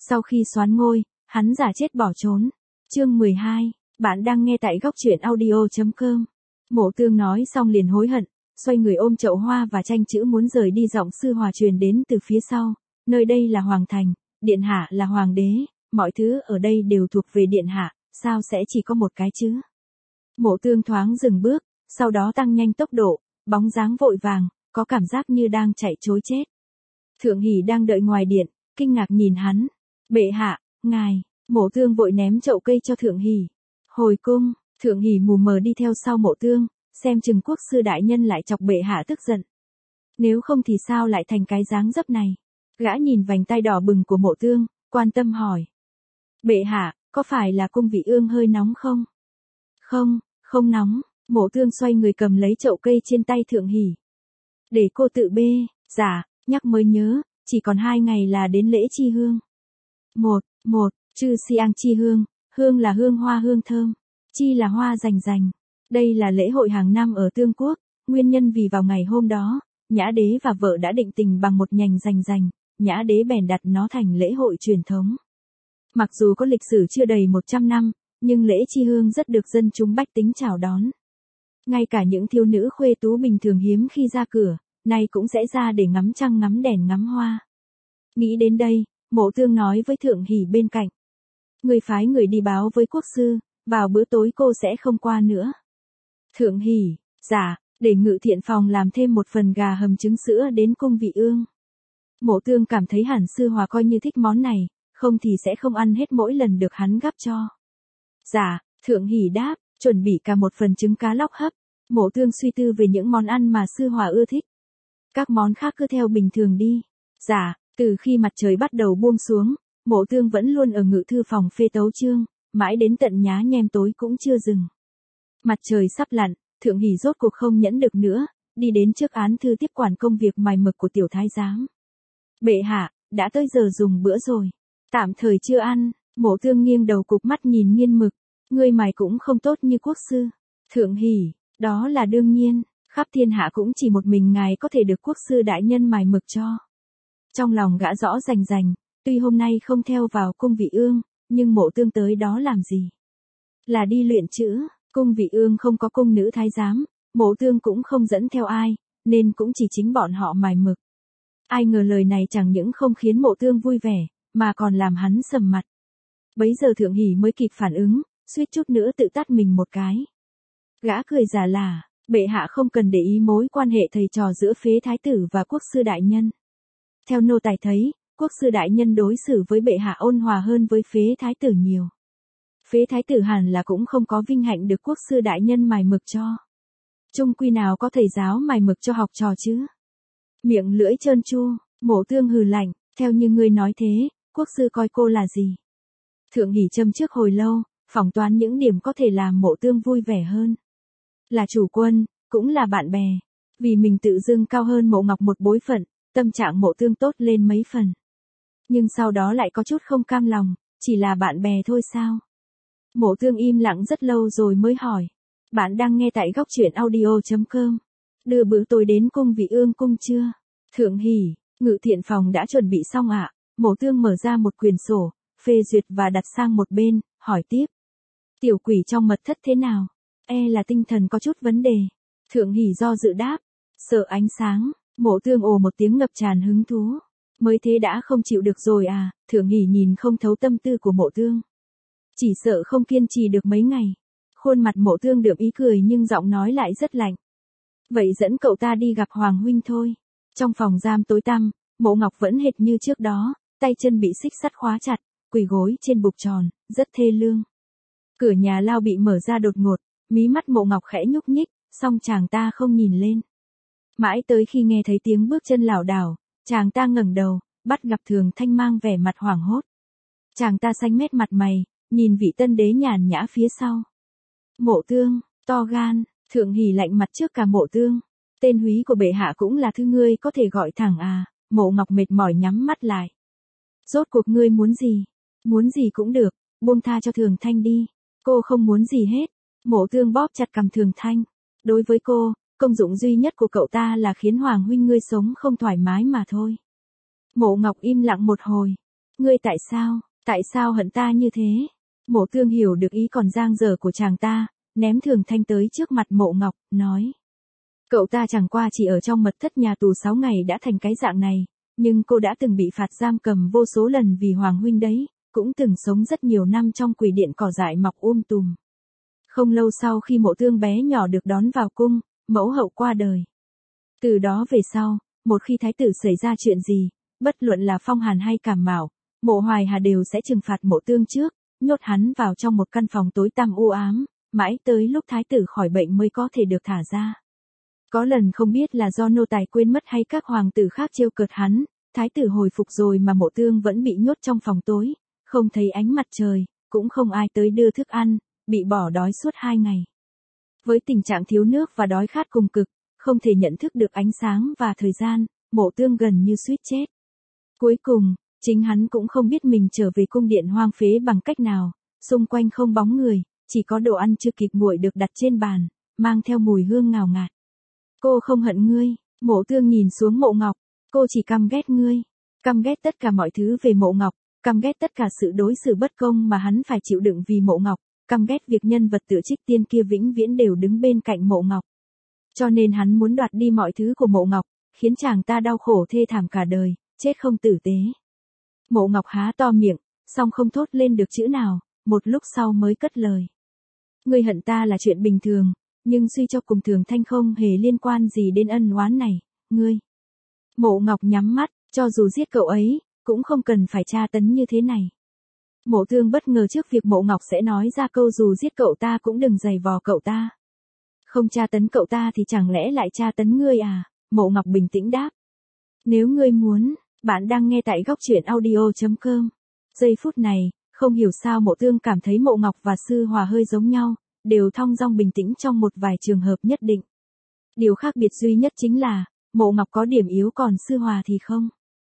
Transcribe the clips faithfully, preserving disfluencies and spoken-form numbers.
Sau khi soán ngôi, hắn giả chết bỏ trốn. Chương mười hai, bạn đang nghe tại góc truyện audio chấm com. Mộ Tương nói xong liền hối hận, xoay người ôm chậu hoa và tranh chữ muốn rời đi. Giọng sư hòa truyền đến từ phía sau, nơi đây là hoàng thành, điện hạ là hoàng đế, mọi thứ ở đây đều thuộc về điện hạ, sao sẽ chỉ có một cái chứ? Mộ Tương thoáng dừng bước, sau đó tăng nhanh tốc độ, bóng dáng vội vàng, có cảm giác như đang chạy trối chết. Thượng Hỉ đang đợi ngoài điện, kinh ngạc nhìn hắn. Bệ hạ, ngài. Mộ Tương vội ném chậu cây cho Thượng Hỉ. Hồi cung. Thượng Hỉ mù mờ đi theo sau Mộ Tương, xem chừng quốc sư đại nhân lại chọc bệ hạ tức giận. Nếu không thì sao lại thành cái dáng dấp này? Gã nhìn vành tay đỏ bừng của Mộ Tương, quan tâm hỏi. Bệ hạ, có phải là cung vị ương hơi nóng không? Không, không nóng. Mộ Tương xoay người cầm lấy chậu cây trên tay Thượng Hỉ. Để cô tự bê. Dạ, nhắc mới nhớ, chỉ còn hai ngày là đến lễ chi hương. Một, một, chư siang chi hương, hương là hương hoa hương thơm, chi là hoa rành rành. Đây là lễ hội hàng năm ở Tương Quốc, nguyên nhân vì vào ngày hôm đó, Nhã Đế và vợ đã định tình bằng một nhành rành rành, Nhã Đế bèn đặt nó thành lễ hội truyền thống. Mặc dù có lịch sử chưa đầy một trăm năm, nhưng lễ chi hương rất được dân chúng bách tính chào đón. Ngay cả những thiếu nữ khuê tú bình thường hiếm khi ra cửa, nay cũng sẽ ra để ngắm trăng ngắm đèn ngắm hoa. Nghĩ đến đây, Mộ Tương nói với Thượng Hỉ bên cạnh. Người phái người đi báo với quốc sư, vào bữa tối cô sẽ không qua nữa. Thượng Hỉ, dạ, để Ngự Thiện phòng làm thêm một phần gà hầm trứng sữa đến cung vị ương. Mộ Tương cảm thấy hẳn sư hòa coi như thích món này, không thì sẽ không ăn hết mỗi lần được hắn gắp cho. Dạ, Thượng Hỉ đáp, chuẩn bị cả một phần trứng cá lóc hấp. Mộ Tương suy tư về những món ăn mà sư hòa ưa thích. Các món khác cứ theo bình thường đi. Dạ, từ khi mặt trời bắt đầu buông xuống, Mộ Tương vẫn luôn ở ngự thư phòng phê tấu chương, mãi đến tận nhá nhem tối cũng chưa dừng. Mặt trời sắp lặn, Thượng Hỉ rốt cuộc không nhẫn được nữa, đi đến trước án thư tiếp quản công việc mài mực của tiểu thái giám. Bệ hạ, đã tới giờ dùng bữa rồi. Tạm thời chưa ăn. Mộ Tương nghiêng đầu cụp mắt nhìn nghiên mực. Ngươi mài cũng không tốt như quốc sư. Thượng Hỉ, đó là đương nhiên, khắp thiên hạ cũng chỉ một mình ngài có thể được quốc sư đại nhân mài mực cho. Trong lòng gã rõ rành rành, tuy hôm nay không theo vào cung vị ương, nhưng Mộ Tương tới đó làm gì? Là đi luyện chữ, cung vị ương không có cung nữ thái giám, Mộ Tương cũng không dẫn theo ai, nên cũng chỉ chính bọn họ mài mực. Ai ngờ lời này chẳng những không khiến Mộ Tương vui vẻ, mà còn làm hắn sầm mặt. Bấy giờ Thượng Hỉ mới kịp phản ứng, suýt chút nữa tự tát mình một cái. Gã cười giả là, bệ hạ không cần để ý mối quan hệ thầy trò giữa phế thái tử và quốc sư đại nhân. Theo nô tài thấy, quốc sư đại nhân đối xử với bệ hạ ôn hòa hơn với phế thái tử nhiều. Phế thái tử hẳn là cũng không có vinh hạnh được quốc sư đại nhân mài mực cho. Chung quy nào có thầy giáo mài mực cho học trò chứ. Miệng lưỡi trơn tru, Mộ Tương hừ lạnh, theo như ngươi nói thế, quốc sư coi cô là gì? Thượng Hỉ châm trước hồi lâu, phỏng toán những điểm có thể làm Mộ Tương vui vẻ hơn. Là chủ quân, cũng là bạn bè. Vì mình tự dưng cao hơn Mộ Ngọc một bối phận, tâm trạng Mộ Tương tốt lên mấy phần. Nhưng sau đó lại có chút không cam lòng, chỉ là bạn bè thôi sao? Mộ Tương im lặng rất lâu rồi mới hỏi. Bạn đang nghe tại góc truyện audio chấm com. Đưa bữa tối đến cung vị ương cung chưa? Thượng Hỉ, Ngự Thiện phòng đã chuẩn bị xong ạ. À? Mộ Tương mở ra một quyển sổ, phê duyệt và đặt sang một bên, hỏi tiếp. Tiểu quỷ trong mật thất thế nào? E là tinh thần có chút vấn đề. Thượng Hỉ do dự đáp. Sợ ánh sáng. Mộ Tương ồ một tiếng ngập tràn hứng thú. Mới thế đã không chịu được rồi à? Thượng Hỉ nhìn không thấu tâm tư của Mộ Tương. Chỉ sợ không kiên trì được mấy ngày. Khuôn mặt Mộ Tương đượm ý cười nhưng giọng nói lại rất lạnh. Vậy dẫn cậu ta đi gặp Hoàng huynh thôi. Trong phòng giam tối tăm, Mộ Ngọc vẫn hệt như trước đó, tay chân bị xích sắt khóa chặt, quỳ gối trên bục tròn, rất thê lương. Cửa nhà lao bị mở ra đột ngột, mí mắt Mộ Ngọc khẽ nhúc nhích, song chàng ta không nhìn lên. Mãi tới khi nghe thấy tiếng bước chân lảo đảo, chàng ta ngẩng đầu, bắt gặp Thường Thanh mang vẻ mặt hoảng hốt. Chàng ta xanh mét mặt mày, nhìn vị tân đế nhàn nhã phía sau. Mộ Tương, to gan. Thượng Hỉ lạnh mặt trước cả Mộ Tương. Tên húy của bệ hạ cũng là thứ ngươi có thể gọi thẳng à? Mộ Ngọc mệt mỏi nhắm mắt lại. Rốt cuộc ngươi muốn gì? Muốn gì cũng được, buông tha cho Thường Thanh đi. Cô không muốn gì hết. Mộ Tương bóp chặt cằm Thường Thanh. Đối với cô, công dụng duy nhất của cậu ta là khiến Hoàng huynh ngươi sống không thoải mái mà thôi. Mộ Ngọc im lặng một hồi. Ngươi tại sao, tại sao hận ta như thế? Mộ Tương hiểu được ý còn dang dở của chàng ta, ném Thường Thanh tới trước mặt Mộ Ngọc, nói. Cậu ta chẳng qua chỉ ở trong mật thất nhà tù sáu ngày đã thành cái dạng này, nhưng cô đã từng bị phạt giam cầm vô số lần vì Hoàng huynh đấy, cũng từng sống rất nhiều năm trong quỷ điện cỏ dại mọc um tùm. Không lâu sau khi Mộ Tương bé nhỏ được đón vào cung, mẫu hậu qua đời. Từ đó về sau, một khi thái tử xảy ra chuyện gì, bất luận là phong hàn hay cảm mạo, Mộ Hoài Hà đều sẽ trừng phạt Mộ Tương trước, nhốt hắn vào trong một căn phòng tối tăm u ám, mãi tới lúc thái tử khỏi bệnh mới có thể được thả ra. Có lần không biết là do nô tài quên mất hay các hoàng tử khác trêu cợt hắn, thái tử hồi phục rồi mà Mộ Tương vẫn bị nhốt trong phòng tối, không thấy ánh mặt trời, cũng không ai tới đưa thức ăn, bị bỏ đói suốt hai ngày. Với tình trạng thiếu nước và đói khát cùng cực, không thể nhận thức được ánh sáng và thời gian, Mộ Tương gần như suýt chết. Cuối cùng, chính hắn cũng không biết mình trở về cung điện hoang phế bằng cách nào, xung quanh không bóng người, chỉ có đồ ăn chưa kịp nguội được đặt trên bàn, mang theo mùi hương ngào ngạt. Cô không hận ngươi, Mộ Tương nhìn xuống Mộ Ngọc, cô chỉ căm ghét ngươi, căm ghét tất cả mọi thứ về Mộ Ngọc, căm ghét tất cả sự đối xử bất công mà hắn phải chịu đựng vì Mộ Ngọc, căm ghét việc nhân vật tựa Trích Tiên kia vĩnh viễn đều đứng bên cạnh Mộ Ngọc. Cho nên hắn muốn đoạt đi mọi thứ của Mộ Ngọc, khiến chàng ta đau khổ thê thảm cả đời, chết không tử tế. Mộ Ngọc há to miệng, song không thốt lên được chữ nào, một lúc sau mới cất lời. Ngươi hận ta là chuyện bình thường, nhưng suy cho cùng Thường Thanh không hề liên quan gì đến ân oán này, ngươi. Mộ Ngọc nhắm mắt, cho dù giết cậu ấy, cũng không cần phải tra tấn như thế này. Mộ Tương bất ngờ trước việc Mộ Ngọc sẽ nói ra câu dù giết cậu ta cũng đừng giày vò cậu ta. Không tra tấn cậu ta thì chẳng lẽ lại tra tấn ngươi à? Mộ Ngọc bình tĩnh đáp. Nếu ngươi muốn, bạn đang nghe tại góc truyện audio chấm com. Giây phút này, không hiểu sao Mộ Tương cảm thấy Mộ Ngọc và Sư Hòa hơi giống nhau, đều thong dong bình tĩnh trong một vài trường hợp nhất định. Điều khác biệt duy nhất chính là, Mộ Ngọc có điểm yếu còn Sư Hòa thì không.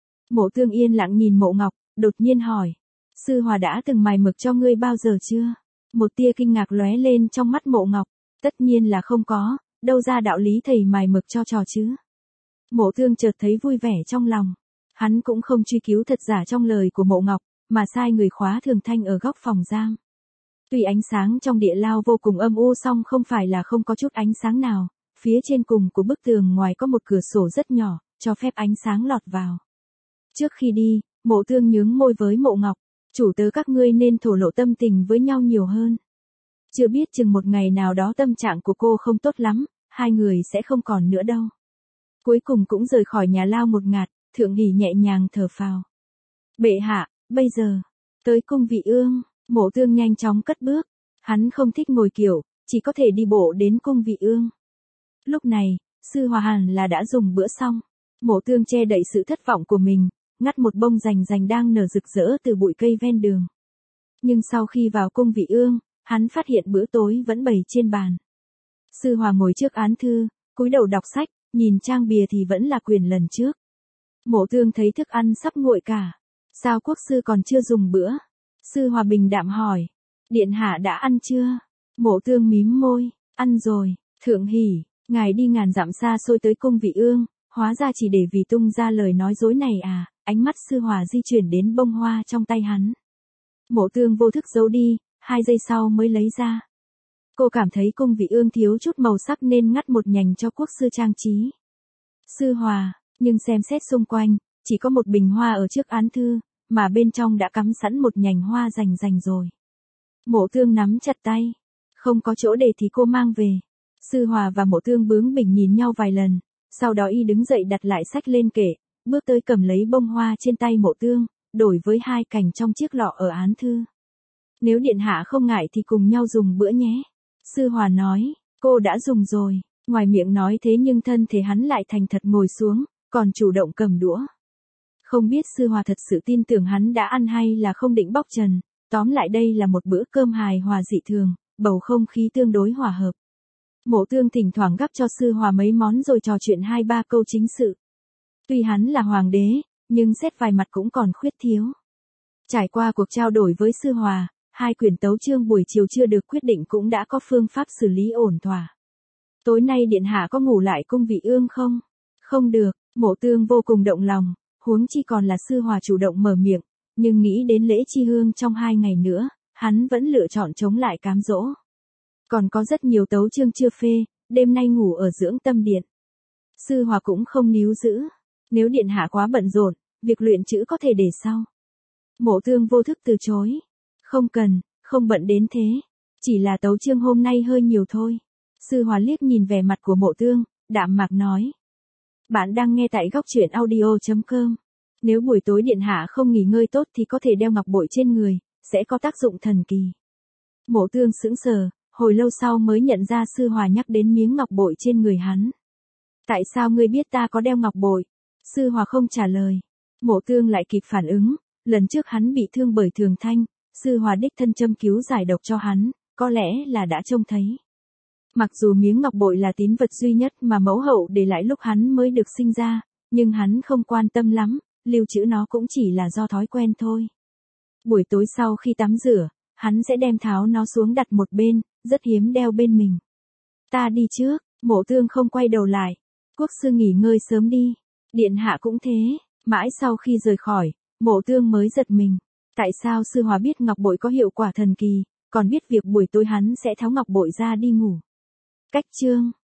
Mộ Tương yên lặng nhìn Mộ Ngọc, đột nhiên hỏi. Sư Hòa đã từng mài mực cho ngươi bao giờ chưa? Một tia kinh ngạc lóe lên trong mắt Mộ Ngọc. Tất nhiên là không có, đâu ra đạo lý thầy mài mực cho trò chứ. Mộ Tương chợt thấy vui vẻ trong lòng. Hắn cũng không truy cứu thật giả trong lời của Mộ Ngọc, mà sai người khóa Thường Thanh ở góc phòng giam. Tuy ánh sáng trong địa lao vô cùng âm u song không phải là không có chút ánh sáng nào, phía trên cùng của bức tường ngoài có một cửa sổ rất nhỏ, cho phép ánh sáng lọt vào. Trước khi đi, Mộ Tương nhướng môi với Mộ Ngọc, chủ tớ các ngươi nên thổ lộ tâm tình với nhau nhiều hơn. Chưa biết chừng một ngày nào đó tâm trạng của cô không tốt lắm, hai người sẽ không còn nữa đâu. Cuối cùng cũng rời khỏi nhà lao một ngạt, Thượng Hỷ nhẹ nhàng thở phào. Bệ hạ, bây giờ, tới cung Vị Ương, Mộ Tương nhanh chóng cất bước. Hắn không thích ngồi kiểu, chỉ có thể đi bộ đến cung Vị Ương. Lúc này, Sư Hòa hẳn là đã dùng bữa xong. Mộ Tương che đậy sự thất vọng của mình, ngắt một bông rành rành đang nở rực rỡ từ bụi cây ven đường. Nhưng sau khi vào cung Vị Ương, hắn phát hiện bữa tối vẫn bày trên bàn. Sư Hòa ngồi trước án thư, cúi đầu đọc sách, nhìn trang bìa thì vẫn là quyển lần trước. Mộ Tương thấy thức ăn sắp nguội cả. Sao quốc sư còn chưa dùng bữa? Sư Hòa bình đạm hỏi. Điện hạ đã ăn chưa? Mộ Tương mím môi. Ăn rồi, Thượng Hỷ, ngài đi ngàn dặm xa xôi tới cung Vị Ương, hóa ra chỉ để vì tung ra lời nói dối này à? Ánh mắt Sư Hòa di chuyển đến bông hoa trong tay hắn. Mộ Tương vô thức giấu đi, hai giây sau mới lấy ra. Cô cảm thấy cung Vị Ương thiếu chút màu sắc nên ngắt một nhành cho quốc sư trang trí. Sư Hòa, nhưng xem xét xung quanh, chỉ có một bình hoa ở trước án thư, mà bên trong đã cắm sẵn một nhành hoa rành rành rồi. Mộ Tương nắm chặt tay. Không có chỗ để thì cô mang về. Sư Hòa và Mộ Tương bướng bỉnh nhìn nhau vài lần, sau đó y đứng dậy đặt lại sách lên kệ, bước tới cầm lấy bông hoa trên tay Mộ Tương, đổi với hai cành trong chiếc lọ ở án thư. Nếu điện hạ không ngại thì cùng nhau dùng bữa nhé. Sư Hòa nói, cô đã dùng rồi. Ngoài miệng nói thế nhưng thân thể hắn lại thành thật ngồi xuống, còn chủ động cầm đũa. Không biết Sư Hòa thật sự tin tưởng hắn đã ăn hay là không định bóc trần. Tóm lại đây là một bữa cơm hài hòa dị thường, bầu không khí tương đối hòa hợp. Mộ Tương thỉnh thoảng gắp cho Sư Hòa mấy món rồi trò chuyện hai ba câu chính sự. Tuy hắn là hoàng đế, nhưng xét vài mặt cũng còn khuyết thiếu. Trải qua cuộc trao đổi với Sư Hòa, hai quyển tấu chương buổi chiều chưa được quyết định cũng đã có phương pháp xử lý ổn thỏa. Tối nay điện hạ có ngủ lại cung Vị Ương không? Không được, Mộ Tương vô cùng động lòng, huống chi còn là Sư Hòa chủ động mở miệng, Nhưng nghĩ đến lễ chi hương trong hai ngày nữa, hắn vẫn lựa chọn chống lại cám dỗ. Còn có rất nhiều tấu chương chưa phê, đêm nay ngủ ở dưỡng tâm điện. Sư Hòa cũng không níu giữ. Nếu điện hạ quá bận rộn, việc luyện chữ có thể để sau. Mộ Tương vô thức từ chối. Không cần, không bận đến thế. Chỉ là tấu chương hôm nay hơi nhiều thôi. Sư Hòa liếc nhìn vẻ mặt của Mộ Tương, đạm mạc nói. Bạn đang nghe tại góc truyện audio chấm com. Nếu buổi tối điện hạ không nghỉ ngơi tốt thì có thể đeo ngọc bội trên người, sẽ có tác dụng thần kỳ. Mộ Tương sững sờ, hồi lâu sau mới nhận ra Sư Hòa nhắc đến miếng ngọc bội trên người hắn. Tại sao ngươi biết ta có đeo ngọc bội? Sư Hòa không trả lời. Mộ Tương lại kịp phản ứng, lần trước hắn bị thương bởi Thường Thanh, Sư Hòa đích thân châm cứu giải độc cho hắn, có lẽ là đã trông thấy. Mặc dù miếng ngọc bội là tín vật duy nhất mà mẫu hậu để lại lúc hắn mới được sinh ra, nhưng hắn không quan tâm lắm, lưu trữ nó cũng chỉ là do thói quen thôi. Buổi tối sau khi tắm rửa, hắn sẽ đem tháo nó xuống đặt một bên, rất hiếm đeo bên mình. Ta đi trước, Mộ Tương không quay đầu lại. Quốc sư nghỉ ngơi sớm đi. Điện hạ cũng thế. Mãi sau khi rời khỏi, Mộ Tương mới giật mình. Tại sao Sư Hòa biết ngọc bội có hiệu quả thần kỳ, còn biết việc buổi tối hắn sẽ tháo ngọc bội ra đi ngủ. Cách chương